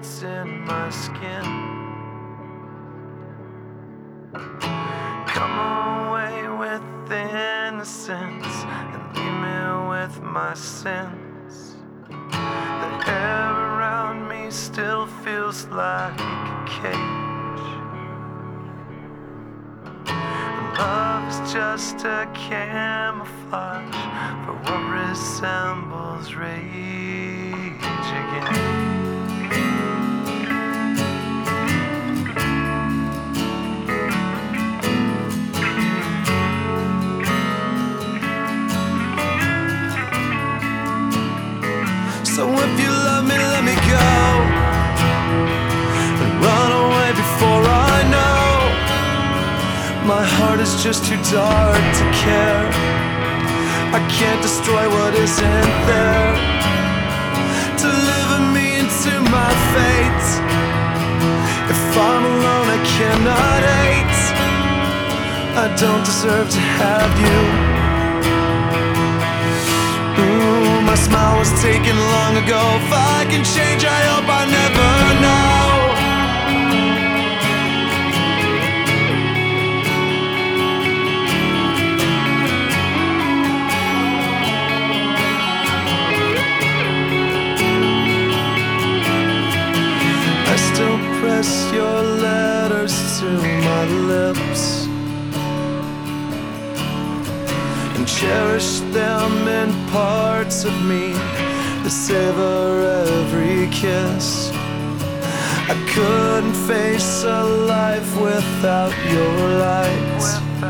gets in my skin. Come away with innocence and leave me with my sins. The air around me still feels like a cage. Love is just a camouflage for what resembles rage again. So if you love me, let me go and run away before I know. My heart is just too dark to care. I can't destroy what isn't there. Deliver me into my fate. If I'm alone, I cannot hate. I don't deserve to have you. My smile was taken long ago. If I can change, I hope I never know. I still press your letters to my lips and cherish them in parts of me that savor every kiss. I couldn't face a life without your light.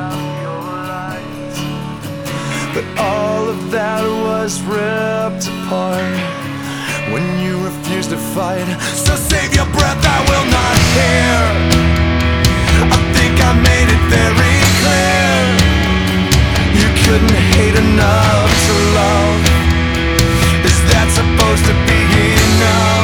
But all of that was ripped apart when you refused to fight. So save your breath, I will not hear. I think I made it very clear. You couldn't hate enough to love. Is that supposed to be enough?